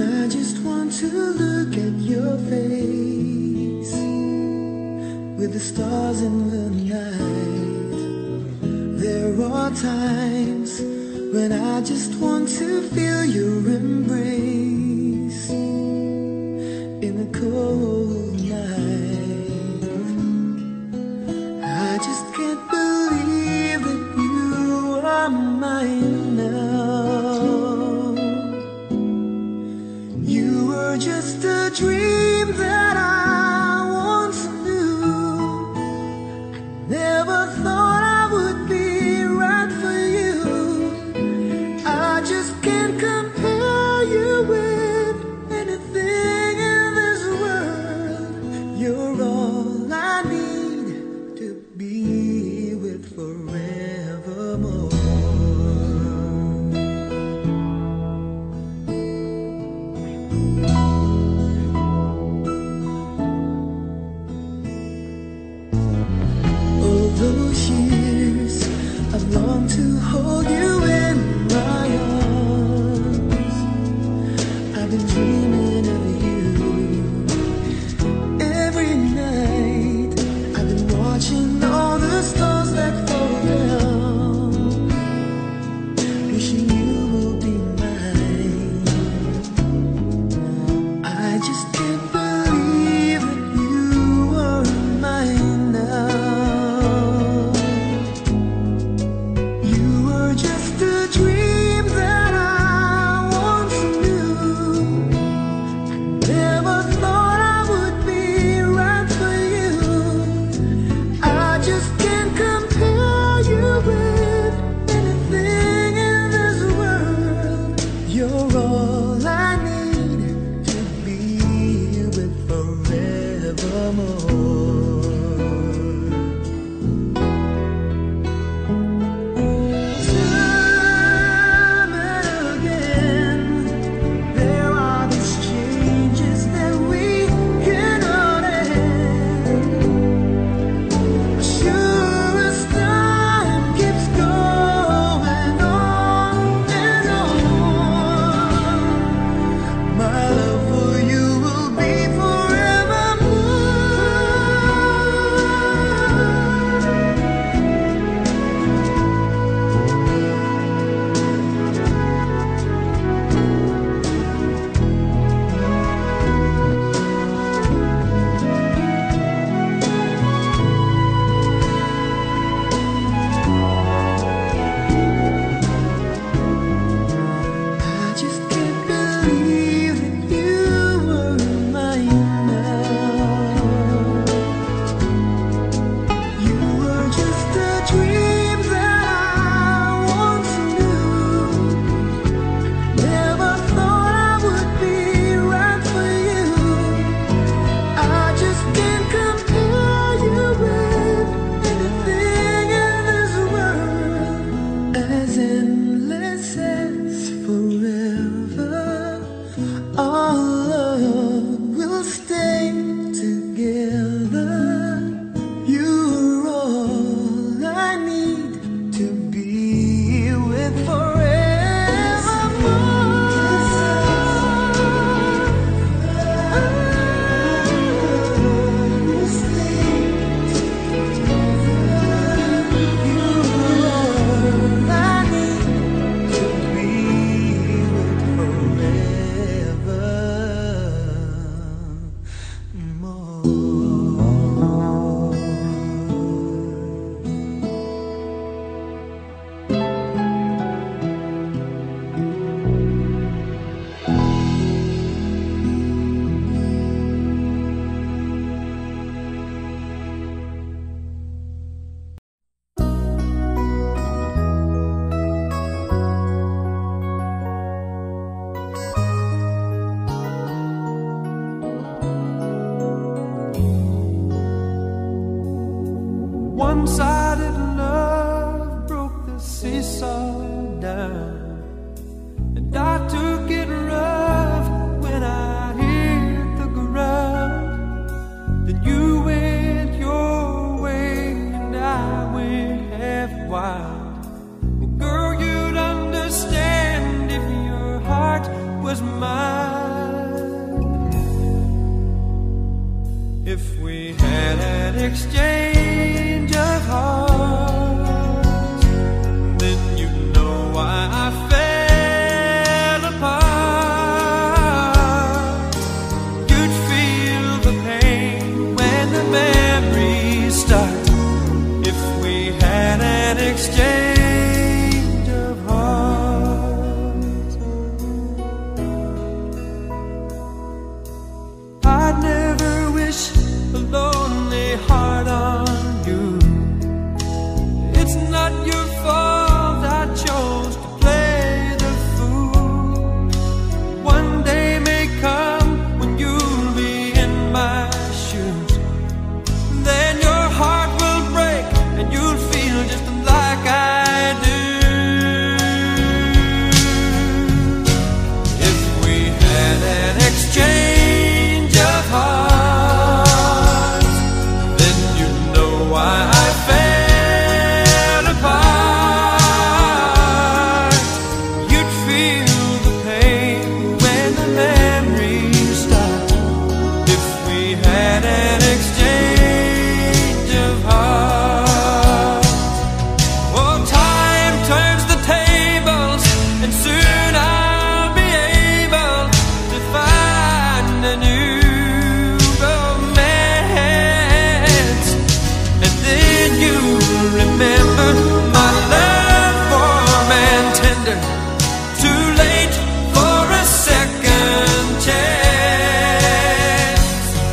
I just want to look at your face with the stars in the night. There are times when I just want to feel your embrace in the cold night. I just can't believe that you are mine now. You were just a dream that I once knew. I never thought I would be right for you. I just can't compare you with anything in this world. You're all I need to be with forevermore. All those years I've longed to hold you in my arms. I've been dreaming of you every night. I've been watching all the stars that fall down, wishing you will be mine. I just can't believe that you are mine now. You were just a dream that I once knew. I never thought I would be right for you. I just can't compare you with anything in this world. You're all I need to be with forevermore. Time and again, there are these changes that we cannot end. Sure as time keeps going on and on, my love for you will be forevermore. I just can't believe that you were mine now. You were just a dream that I once knew. Never thought I would be right for you. I just can't compare you with anything in this world. As endless as forever, our love will stay together. You're all I need to be with forevermore. One-sided love broke the seesaw down, and I took it rough when I hit the ground. Then you went your way and I went half wild. Well, girl, you'd understand if your heart was mine. if we had an exchange of hearts, then you'd know why I fell apart. You'd feel the pain when the memories start, if we had an exchange of hearts. I'd never wish a lonely heart on you. It's not your fault I chose to play the fool. One day may come when you'll be in my shoes. Then your heart will break and you'll feel just like I do. If we had an exchange of hearts, then you'd know why I fell apart. You'd feel the pain when the memories start, if we had an exchange of hearts. Oh, time turns the tables, and soon I'll be able to find a new romance. And then you remember my love warm and tender, too late for a second chance.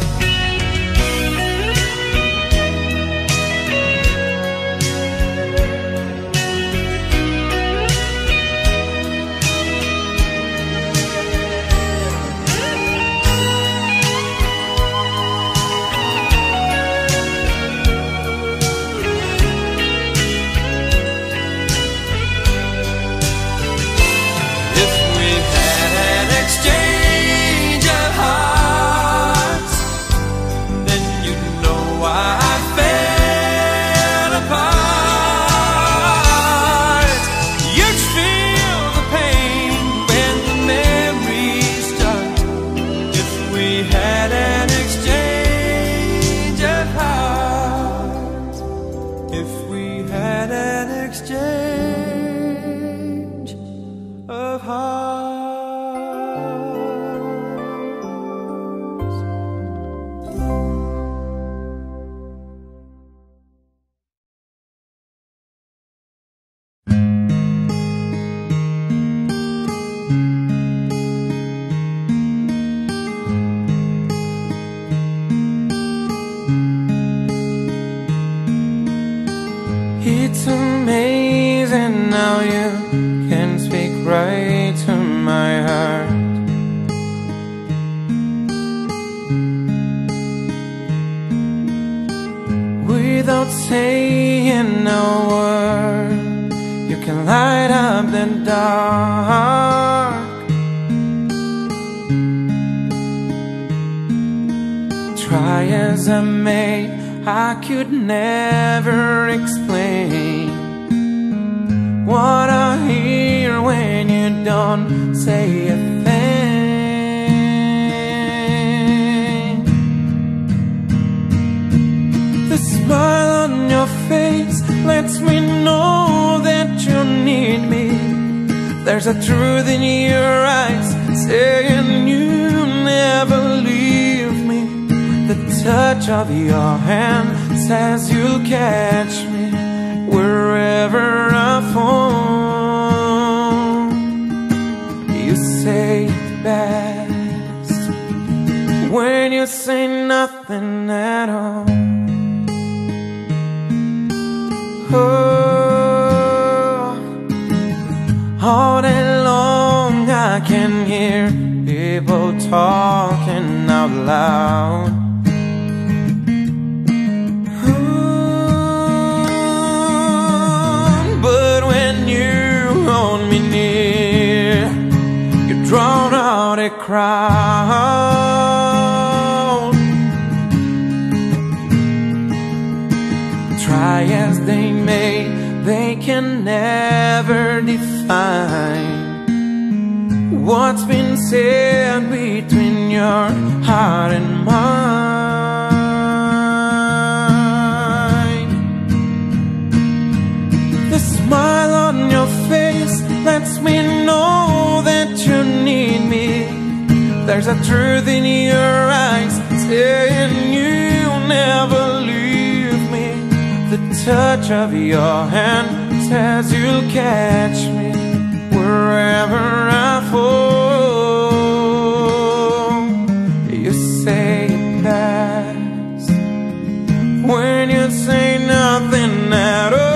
If we had an exchange of hearts, then you'd know why I fell apart. You'd feel the pain when the memories start, if we had an exchange of hearts. If we had an exchange of hearts. It's amazing how you can speak right to my heart. Without saying a word, you can light up the dark. Try as I may, I could never explain what I hear when you don't say a thing. The smile on your face lets me know that you need me. There's a truth in your eyes saying you never leave me. The touch of your hand says you'll catch me wherever I fall. You say it best when you say nothing at all. Oh, all day long I can hear people talking out loud. But when you hold me near, you drown out a crowd. Try as they may, they can never define what's been said between your heart and mine. There's a truth in your eyes saying you'll never leave me. The touch of your hand says you'll catch me wherever I fall. You say it best when you say nothing at all.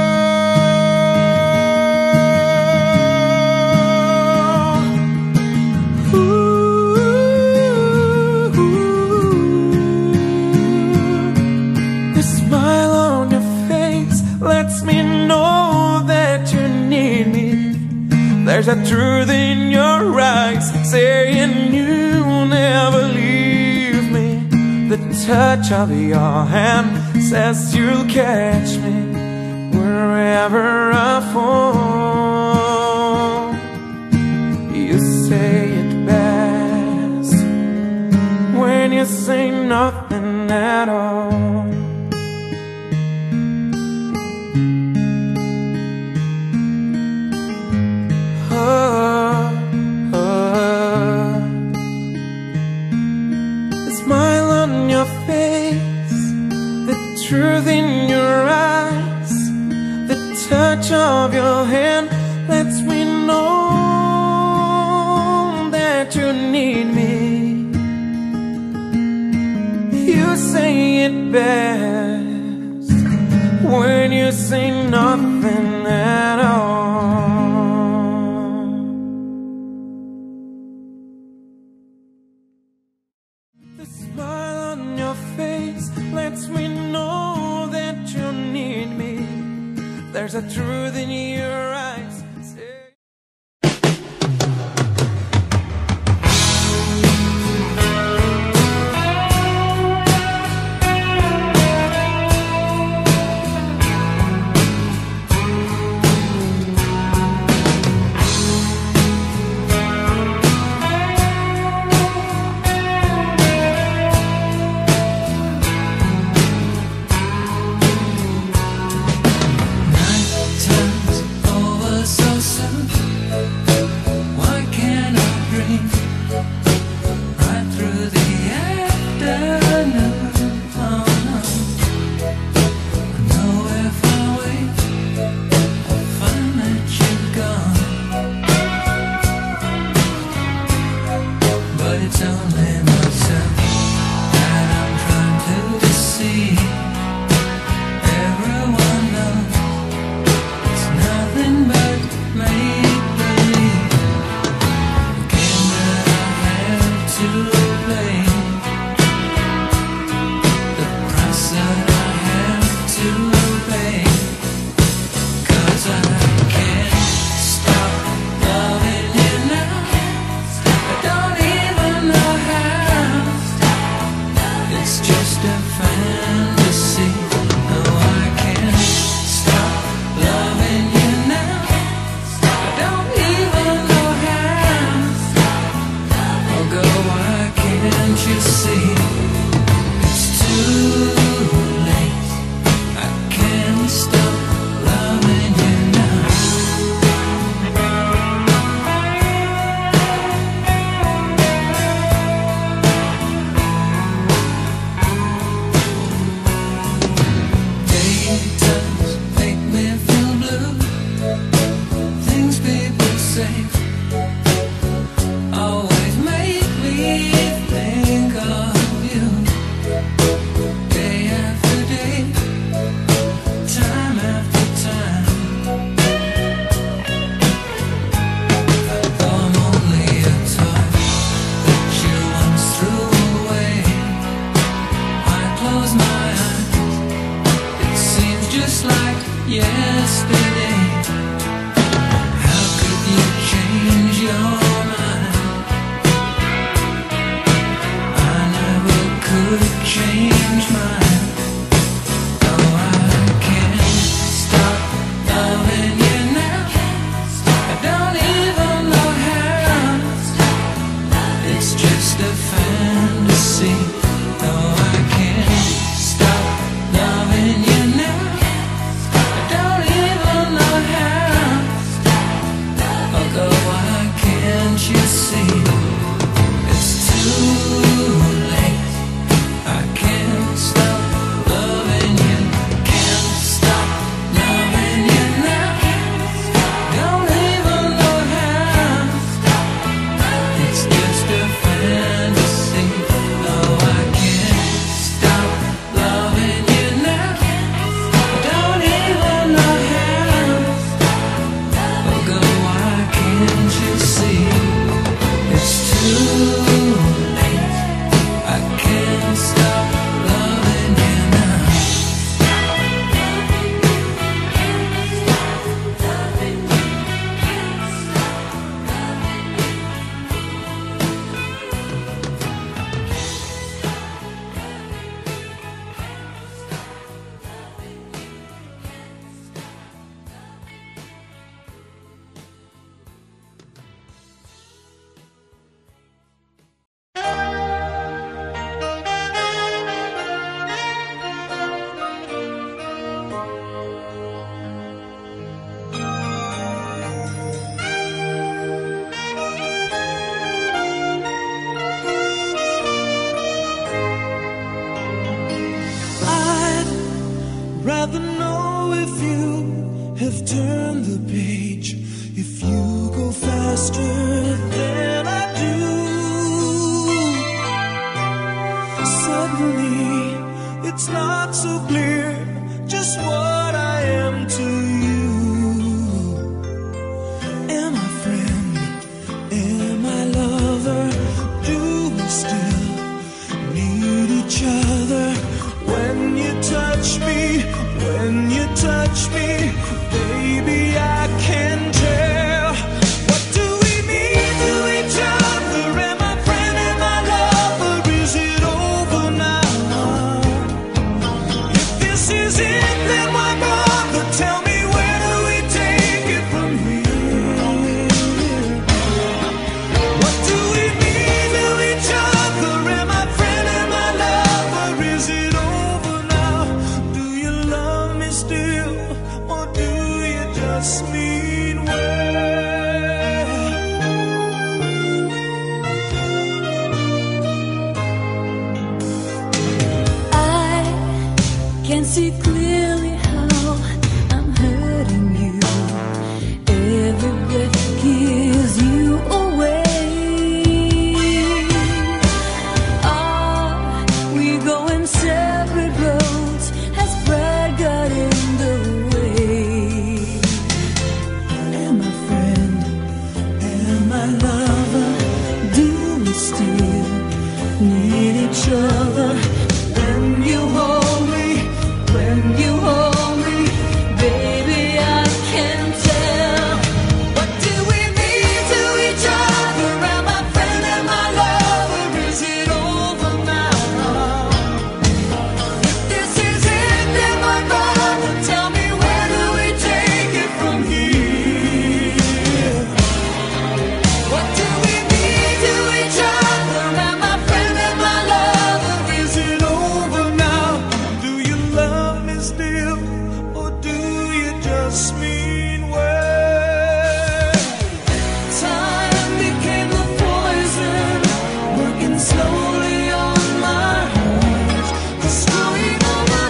The smile on your face lets me know that you need me. There's a truth in your eyes saying you'll never leave me. The touch of your hand says you'll catch me wherever I fall. You say it best when you say nothing at all. The smile on your face, the truth in your eyes, the touch of your hand lets me know that you need me. You say it best when you say nothing at all. The smile on your face lets me know that you need me. There's a truth in your eyes. Can't you see? It's me, it's not so clear just what I am to you. Am I friend? Am I lover? Do we still need each other? When you touch me, when you touch me, baby, I can tell. What do we mean to each other? Am I friend? Am I lover? Is it over now? If this is it, then why bother? Tell me, where do we take it from here? What do we mean to each other? Am I friend? Am I lover? Is it over now? Do you love me still, or do you just mean well? I can see clearly how I'm hurting you. Every breath gives you away. Are we going separate roads? Has pride got in the way? Am I friend? Am I lover? Do we still need each other? When you hold me, when you hold me, baby, I can tell. What do we mean to each other? Am I friend? Am I lover? Is it over now? If this is it, then why bother? Tell me, where do we take it from here? What do we mean to each other? Am I friend? Am I lover? Is it over now? Do you love me still, or do you just mean well? Time became the poison, working slowly on my heart, destroying all my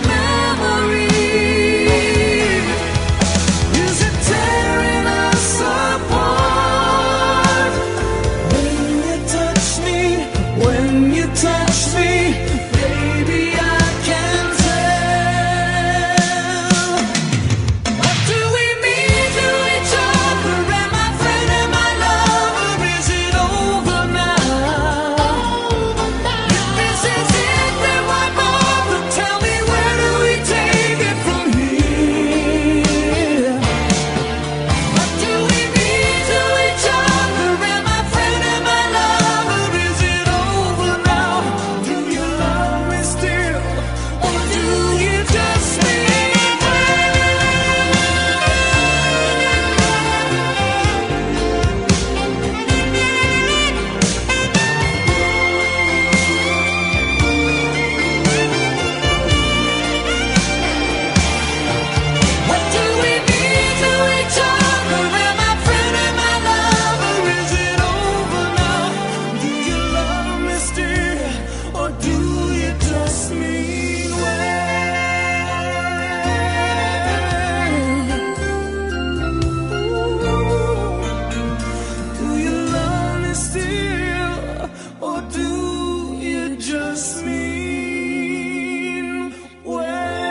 memories. Is it tearing us apart? When you touch me, when you touch me, baby, I can tell. What do we mean to each other? Am I friend? Am I lover? Is it over now? If this is it, then why bother? Tell me, where do we take it from here? What do we mean to each other? Am I friend? Am I lover? Is it over now? Do you love me still, or do you just mean well? What do we mean to each other? Am I friend? Am I lover? Is it over now? Do you love me still, or do you just mean well? Do you love me still, or do you just mean well?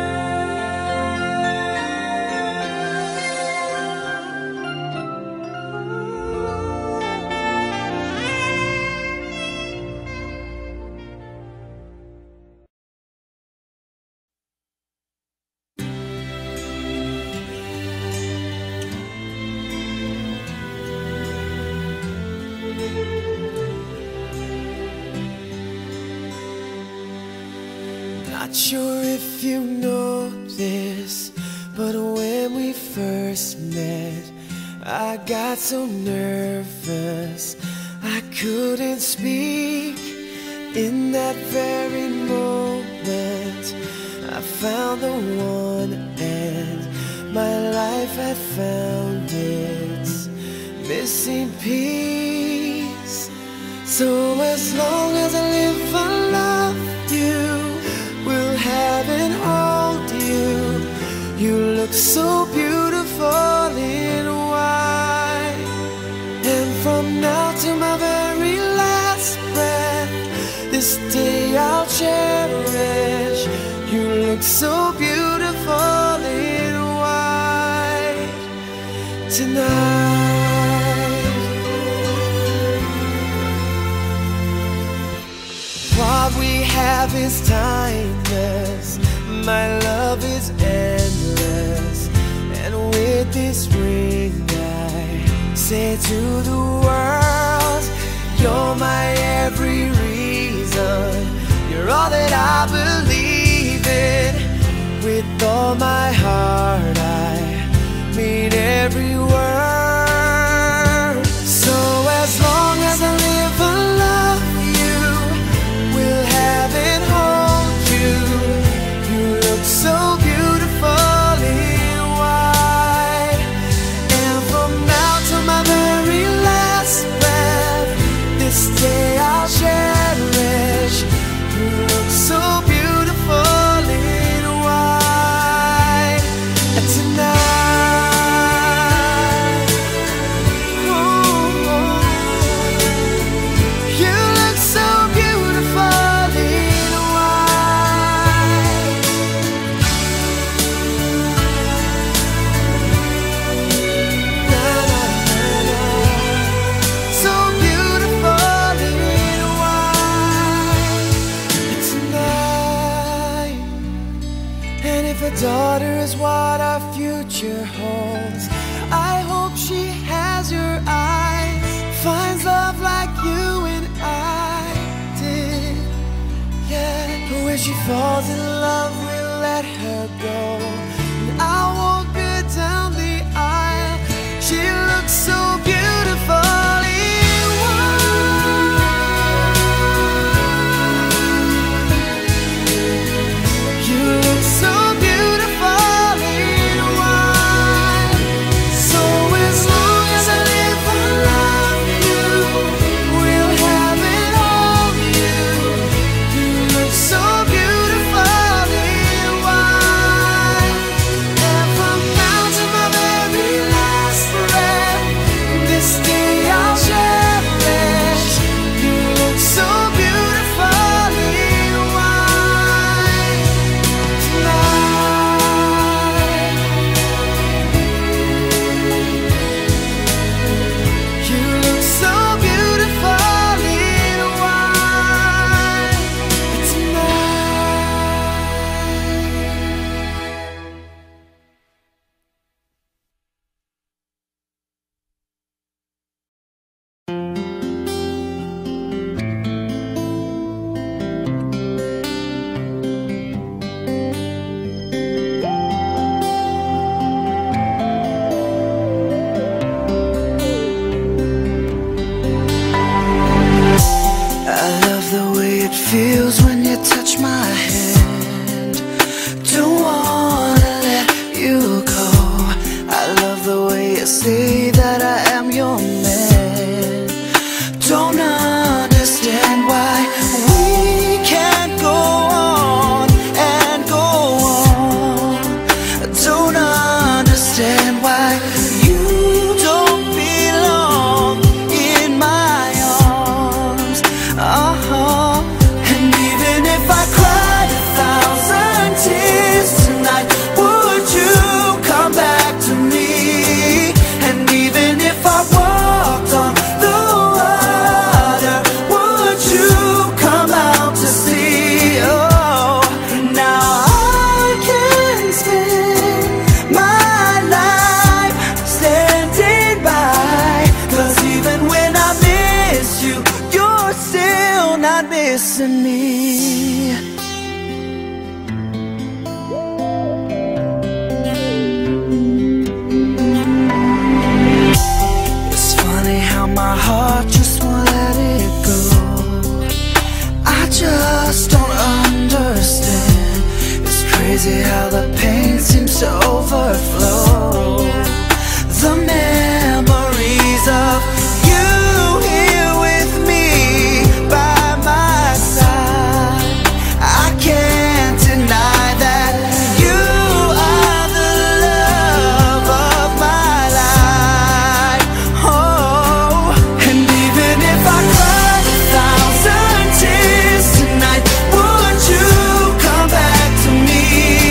Not sure if you know this, but when we first met, I got so nervous I couldn't speak. In that very moment, I found the one, and my life had found its missing piece. So as long as I live, I love you, will have and hold you. You look so beautiful in white, and from now to my very last breath, this day I'll cherish. so beautiful in white tonight. What we have is timeless, my love is endless, and with this ring I say to the world, you're my every reason, you're all that I believe in. With all my heart I mean every word. So as long as I live and love you, will have and hold you. You look so beautiful in white, and from now to my very last breath, this day I'll cherish. You look so beautiful in white tonight. Ooh, you look so beautiful in white. Na, na, na, na. So beautiful in white tonight. And if a daughter is what our future holds, I hope she has your eyes, finds love like you and I did. Yeah, but when she falls in love, we'll let her go, and I'll walk her down the aisle. She looks so beautiful in white. You look so beautiful in white. So as long as I live and love you, will have and hold you. You look so beautiful in white, and from now to my very last breath, this day I'll cherish. You look so beautiful in white tonight. You look so beautiful in white I love the way it feels when you touch my hand. Don't wanna let you go. I love the way you say that I am your man. Don't understand why we can't go on and go on. Don't understand why you don't belong in my arms. And even if I cried 1,000 tears tonight, would you come back to me? And even if I walked on the water, would you come out to see? Oh, now I can spend my life standing by, 'cause even when I miss you, you're still not missing me. It's funny how my heart just won't let it go. I just don't understand. It's crazy how the pain seems to overflow. The memories of you here with me by my side, I can't deny that you are the love of my life. Oh, and even if I cried 1,000 tears tonight, would you come back to me?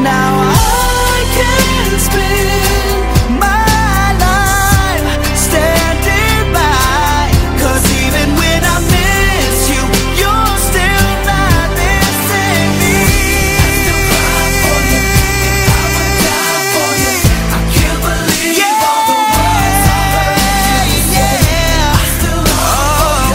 Now I can spend my life standing by, 'cause even when I miss you, you're still not missing me. I still cry for you, I would die for you. I can't believe all the words I heard you say. I still love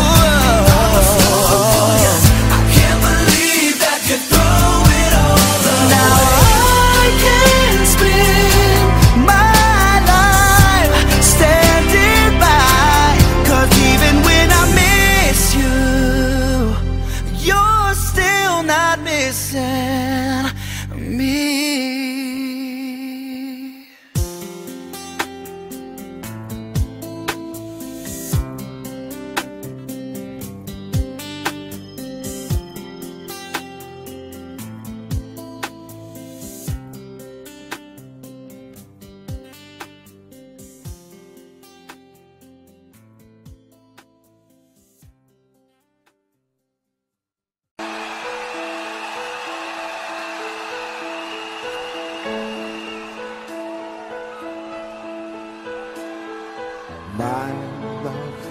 you, I can't believe that you throw it all away. Now I can spend my life standing by, 'cause even when I miss you, you're still not missing me. My love,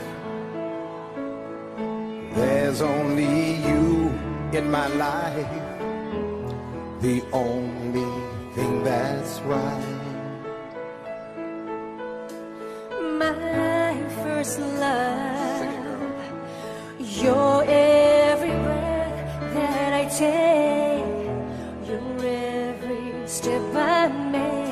there's only you in my life, the only thing that's right. My first love, you're every breath that I take, you're every step I make.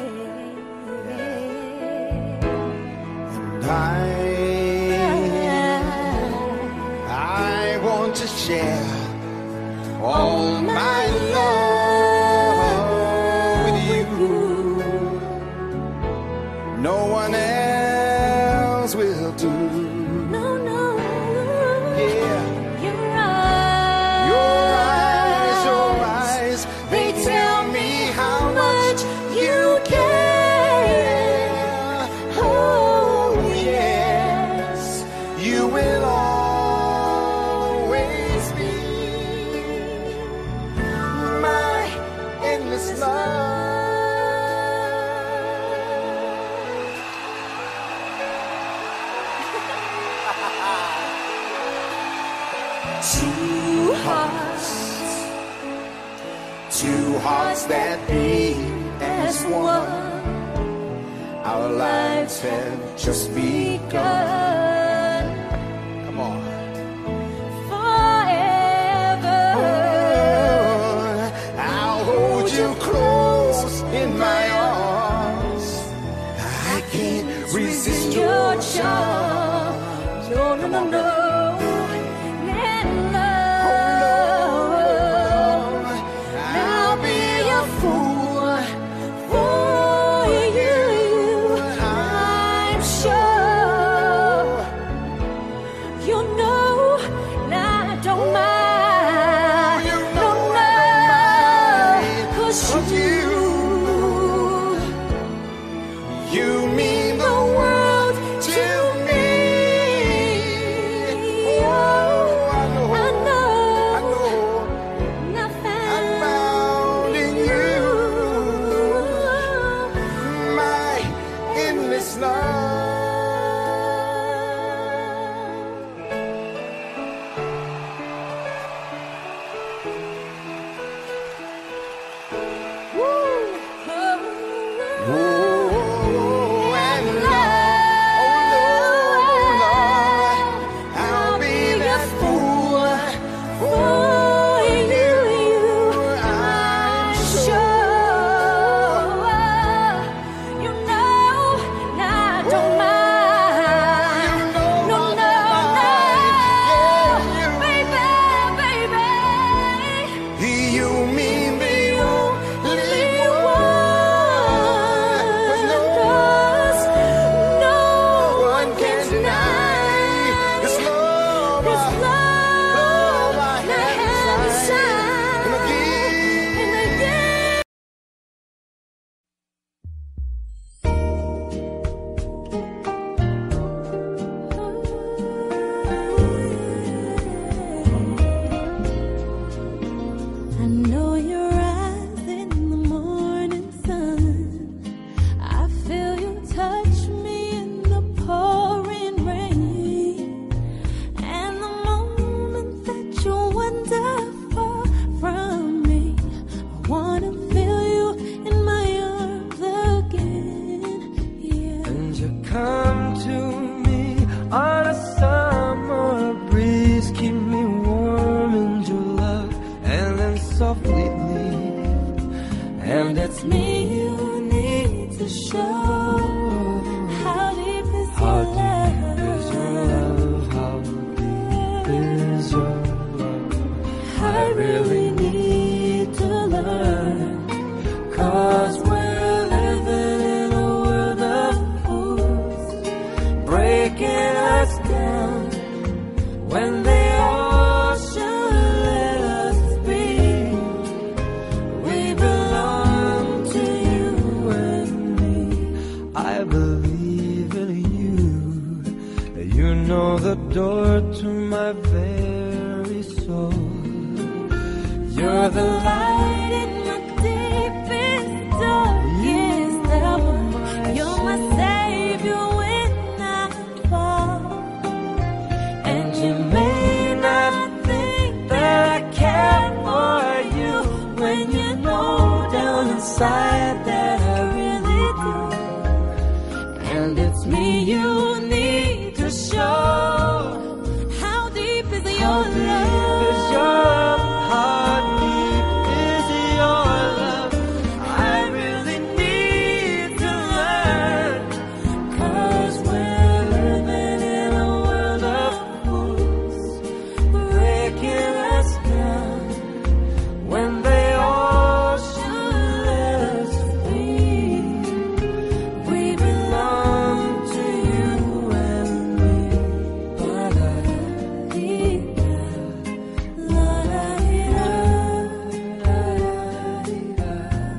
I want to share all my love with you. No one else will do. No, no, Yeah. your eyes, they tell me how much you care. Oh, yes, you will always be my endless love. Two hearts that beat as one. Our lives have just begun. Come on. forever. I'll hold you close in my arms. I can't resist your charm. No, no, no, no. Let love. I'll be a fool for you. I'm sure you know I don't mind. No, no, 'cause You mean the world to me. Oh, I know, I found in you my endless love. Oh, and Lord, I'll be that fool for you. I'm sure you know I don't mind. you know No, I no, don't no, mind. baby. You mean the only one. 'Cause no one can deny this love I have inside. And again. I know your eyes in the morning and it's me you need to show. How deep is your love? How deep is your love? I really need to learn, 'cause we're living in a world of fools, breaking us down when they all should let us be. We belong to you and me. I believe in you. You know the door to my very soul. You're the light in my deepest, darkest hour. You're my savior when I fall. And you may not think that I care for you, when you know down inside that I really do. And it's me you need to show. How deep is your love? How deep is your love? I really need to learn, 'cause we're living in a world of fools, breaking us down when they all should let us be. We belong to you and me. Ba-da-dee-da, la-da-dee-da, la-da-dee-da.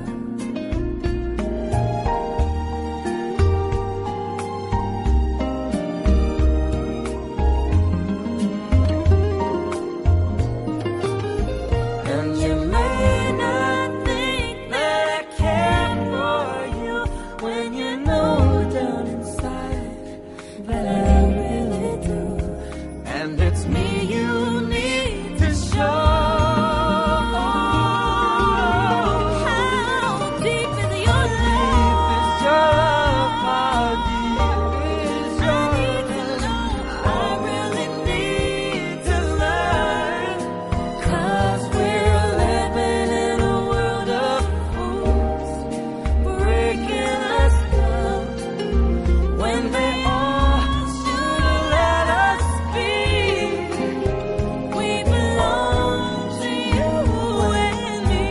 And you may not think that I care for you, when you know down inside that I really do. And it's me you need to show. How deep is your love? How deep is your love? I really need to learn, 'cause we're living in a world of fools, breaking us down when they all should let us be. We belong to you and me.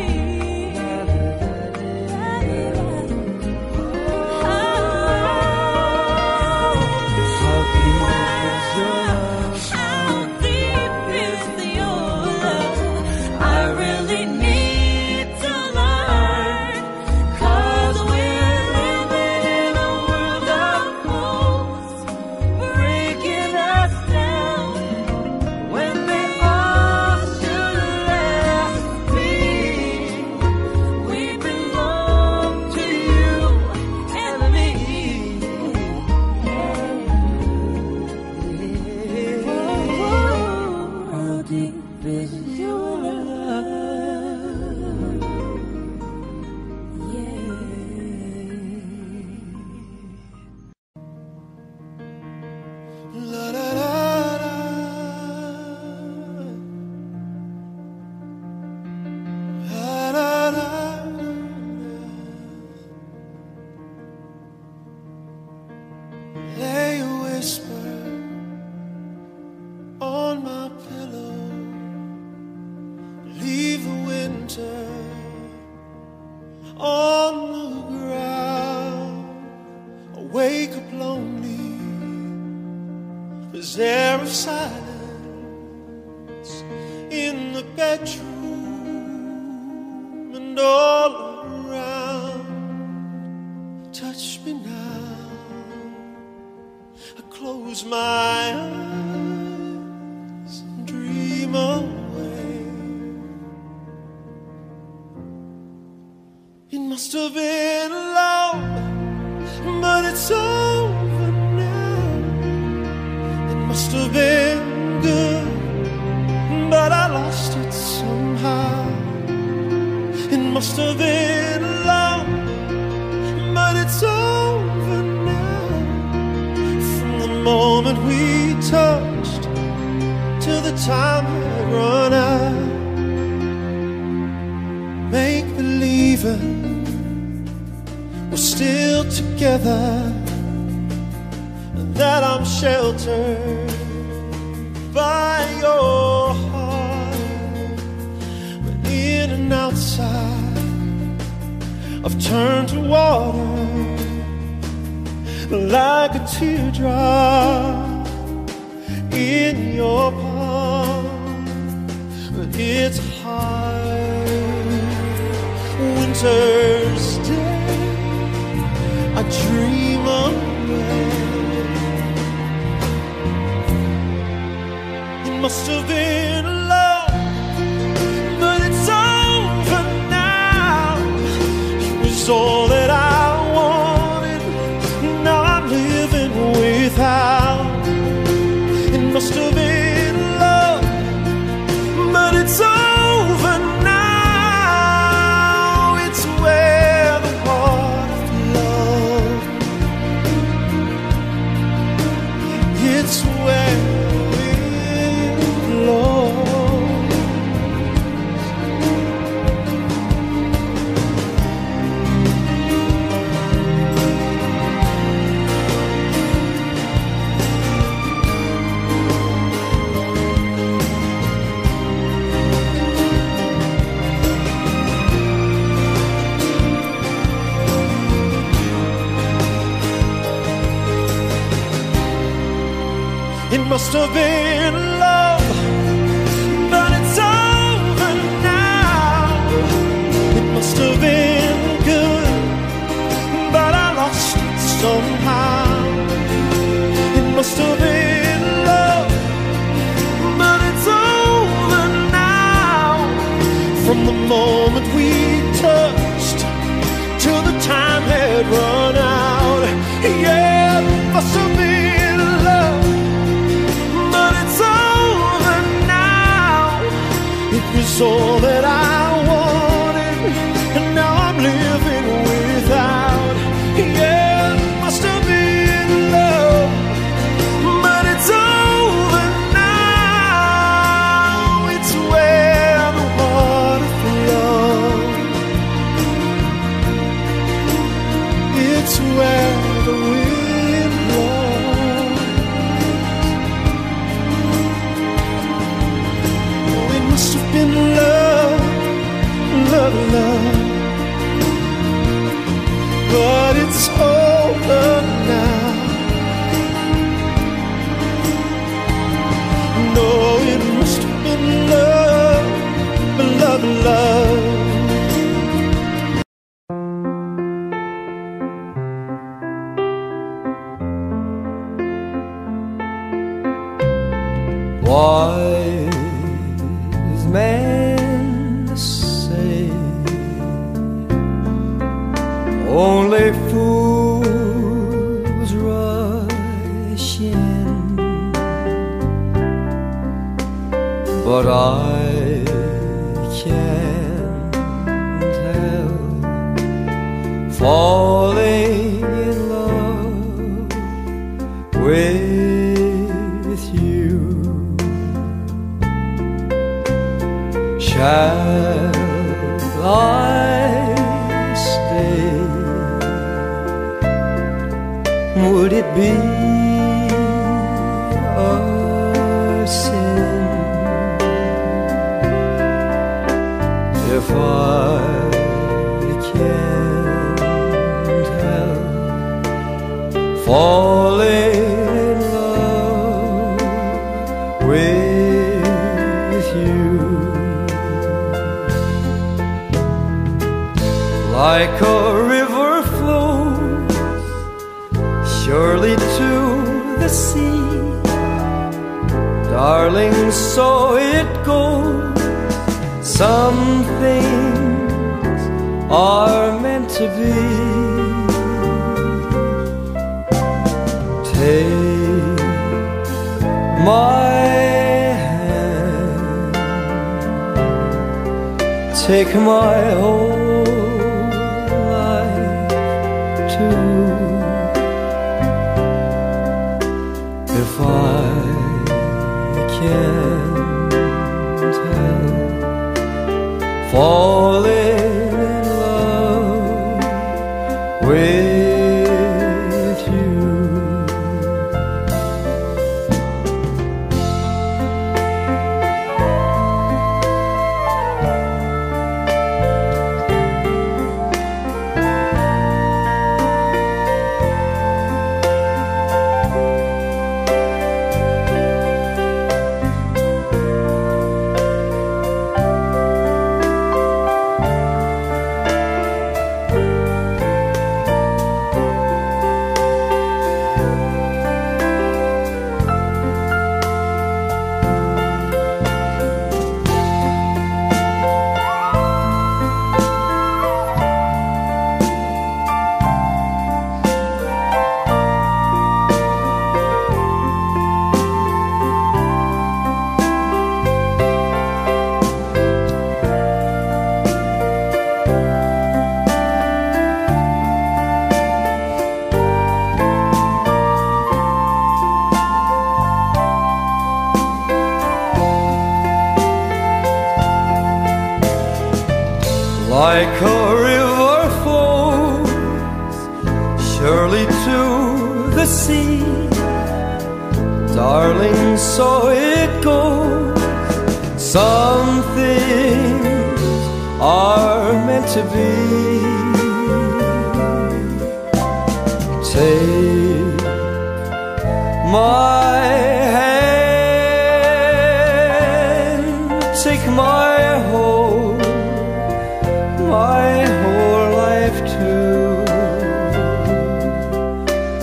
How deep is your love? I really need to learn, 'cause we're living in a world of fools, breaking us down when they all should let us be. We belong to you and me. How deep is your love? Yeah. La da da da. La da da da. Lay a whisper on my pillow. Leave the winter on the ground. I wake up lonely. There's air of silence in the bedroom and all around. Touch me now. I close my eyes and dream away. It must have been long, but it's over now. It must have been good, but I lost it somehow. It must have been long, but it's over now. From the moment we touched till the time had run out. Make believe believing we're still together, and that I'm sheltered by your heart. But in and outside, I've turned to water, like a teardrop in your palm. But it's hard. Winter's day, I dream away. It must have been love, but it's over now. It was all that I wanted, now I'm living without. It must have been love, but it's over now. It's where the water flows. It's where it flows. It must have been love, but it's over now. It must have been good, but I lost it somehow. It must have been love, but it's over now. From the moment we touched till the time had run out. Yeah, it must have been love, but it's over now. It was all that I wanted, and now I'm living without. Yeah, it must have been love, but it's over now. It's where the water flows. It's where the wind blows. It must have been love, love, love, but it's over now. No, it must have been love, love, love. Wise men say only fools rush in, but I can't help falling in love with you. Shall I stay? Would it be a sin if I can't help falling in love with you? Like a river flows surely to the sea, darling, so it goes. Some things are meant to be. Take my hand, take my whole life too. If I can't help falling in love like a river flows surely to the sea. Darling, so it goes. Some things are meant to be. Take my hand, take my hold.